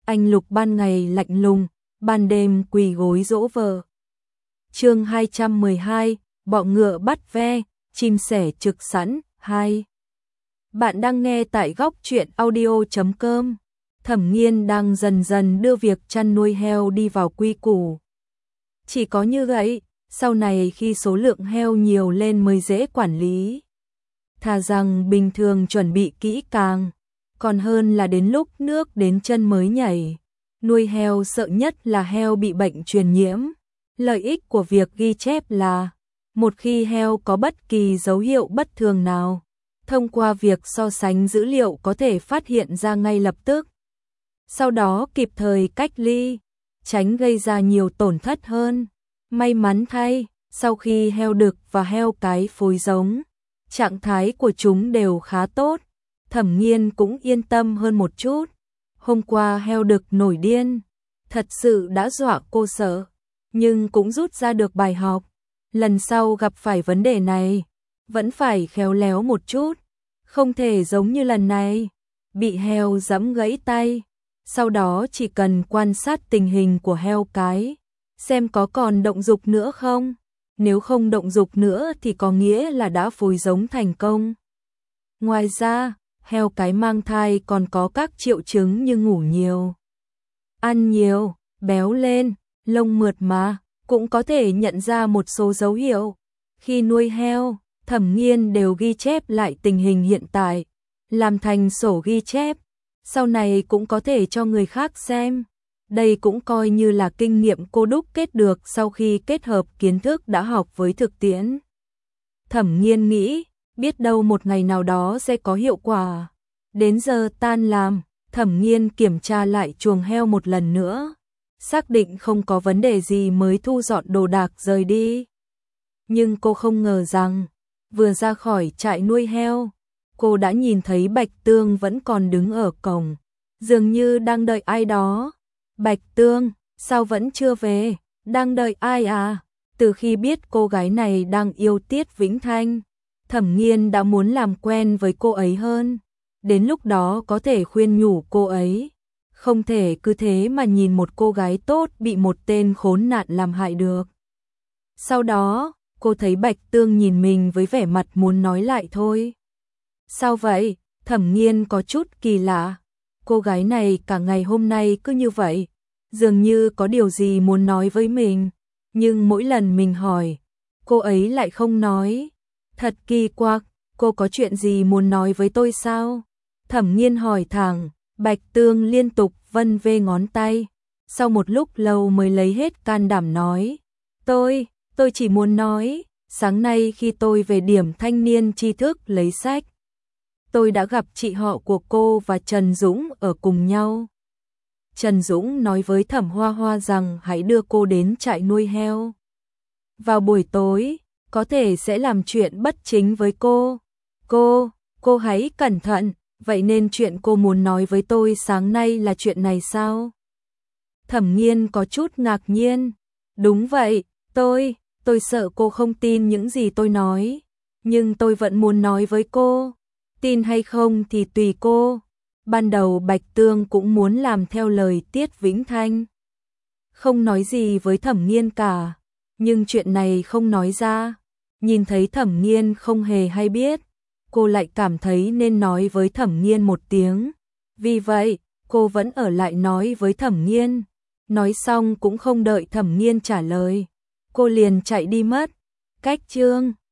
anh Lục ban ngày lạnh lùng, ban đêm quỳ gối dỗ vợ. Chương 212, bọ ngựa bắt ve, chim sẻ trực sẵn, 2. Bạn đang nghe tại góc truyện audio.com. Thẩm Nghiên đang dần dần đưa việc chăn nuôi heo đi vào quy củ. Chỉ có như vậy, sau này khi số lượng heo nhiều lên mới dễ quản lý. Thà rằng bình thường chuẩn bị kỹ càng, còn hơn là đến lúc nước đến chân mới nhảy. Nuôi heo sợ nhất là heo bị bệnh truyền nhiễm. Lợi ích của việc ghi chép là, một khi heo có bất kỳ dấu hiệu bất thường nào, thông qua việc so sánh dữ liệu có thể phát hiện ra ngay lập tức. Sau đó kịp thời cách ly, tránh gây ra nhiều tổn thất hơn. May mắn thay, sau khi heo đực và heo cái phối giống, trạng thái của chúng đều khá tốt. Thẩm Nghiên cũng yên tâm hơn một chút. Hôm qua heo đực nổi điên, thật sự đã dọa cô sợ, nhưng cũng rút ra được bài học. Lần sau gặp phải vấn đề này, vẫn phải khéo léo một chút, không thể giống như lần này, bị heo giẫm gãy tay. Sau đó chỉ cần quan sát tình hình của heo cái, xem có còn động dục nữa không. Nếu không động dục nữa thì có nghĩa là đã phối giống thành công. Ngoài ra, heo cái mang thai còn có các triệu chứng như ngủ nhiều, ăn nhiều, béo lên, lông mượt mà, cũng có thể nhận ra một số dấu hiệu. Khi nuôi heo, Thẩm Nghiên đều ghi chép lại tình hình hiện tại, làm thành sổ ghi chép, sau này cũng có thể cho người khác xem. Đây cũng coi như là kinh nghiệm cô đúc kết được sau khi kết hợp kiến thức đã học với thực tiễn. Thẩm Nghiên nghĩ, biết đâu một ngày nào đó sẽ có hiệu quả. Đến giờ tan làm, Thẩm Nghiên kiểm tra lại chuồng heo một lần nữa, xác định không có vấn đề gì mới thu dọn đồ đạc rời đi. Nhưng cô không ngờ rằng, vừa ra khỏi trại nuôi heo, cô đã nhìn thấy Bạch Tương vẫn còn đứng ở cổng, dường như đang đợi ai đó. Bạch Tương, sao vẫn chưa về, đang đợi ai à? Từ khi biết cô gái này đang yêu Tiết Vĩnh Thanh, Thẩm Nghiên đã muốn làm quen với cô ấy hơn. Đến lúc đó có thể khuyên nhủ cô ấy, không thể cứ thế mà nhìn một cô gái tốt bị một tên khốn nạn làm hại được. Sau đó, cô thấy Bạch Tương nhìn mình với vẻ mặt muốn nói lại thôi. Sao vậy? Thẩm Nghiên có chút kỳ lạ. Cô gái này cả ngày hôm nay cứ như vậy, dường như có điều gì muốn nói với mình, nhưng mỗi lần mình hỏi, cô ấy lại không nói. Thật kỳ quặc, cô có chuyện gì muốn nói với tôi sao? Thẩm Nghiên hỏi thẳng. Bạch Tương liên tục vân vê ngón tay, sau một lúc lâu mới lấy hết can đảm nói, tôi chỉ muốn nói, sáng nay khi tôi về điểm thanh niên tri thức lấy sách, tôi đã gặp chị họ của cô và Trần Dũng ở cùng nhau. Trần Dũng nói với Thẩm Hoa Hoa rằng hãy đưa cô đến trại nuôi heo. Vào buổi tối, có thể sẽ làm chuyện bất chính với cô. Cô hãy cẩn thận, vậy nên chuyện cô muốn nói với tôi sáng nay là chuyện này sao? Thẩm Nghiên có chút ngạc nhiên. Đúng vậy, tôi sợ cô không tin những gì tôi nói, nhưng tôi vẫn muốn nói với cô. Tin hay không thì tùy cô. Ban đầu Bạch Tương cũng muốn làm theo lời Tiết Vĩnh Thanh, không nói gì với Thẩm Nghiên cả, nhưng chuyện này không nói ra. Nhìn thấy Thẩm Nghiên không hề hay biết, cô lại cảm thấy nên nói với Thẩm Nghiên một tiếng. Vì vậy, cô vẫn ở lại nói với Thẩm Nghiên. Nói xong cũng không đợi Thẩm Nghiên trả lời, cô liền chạy đi mất. Cách chương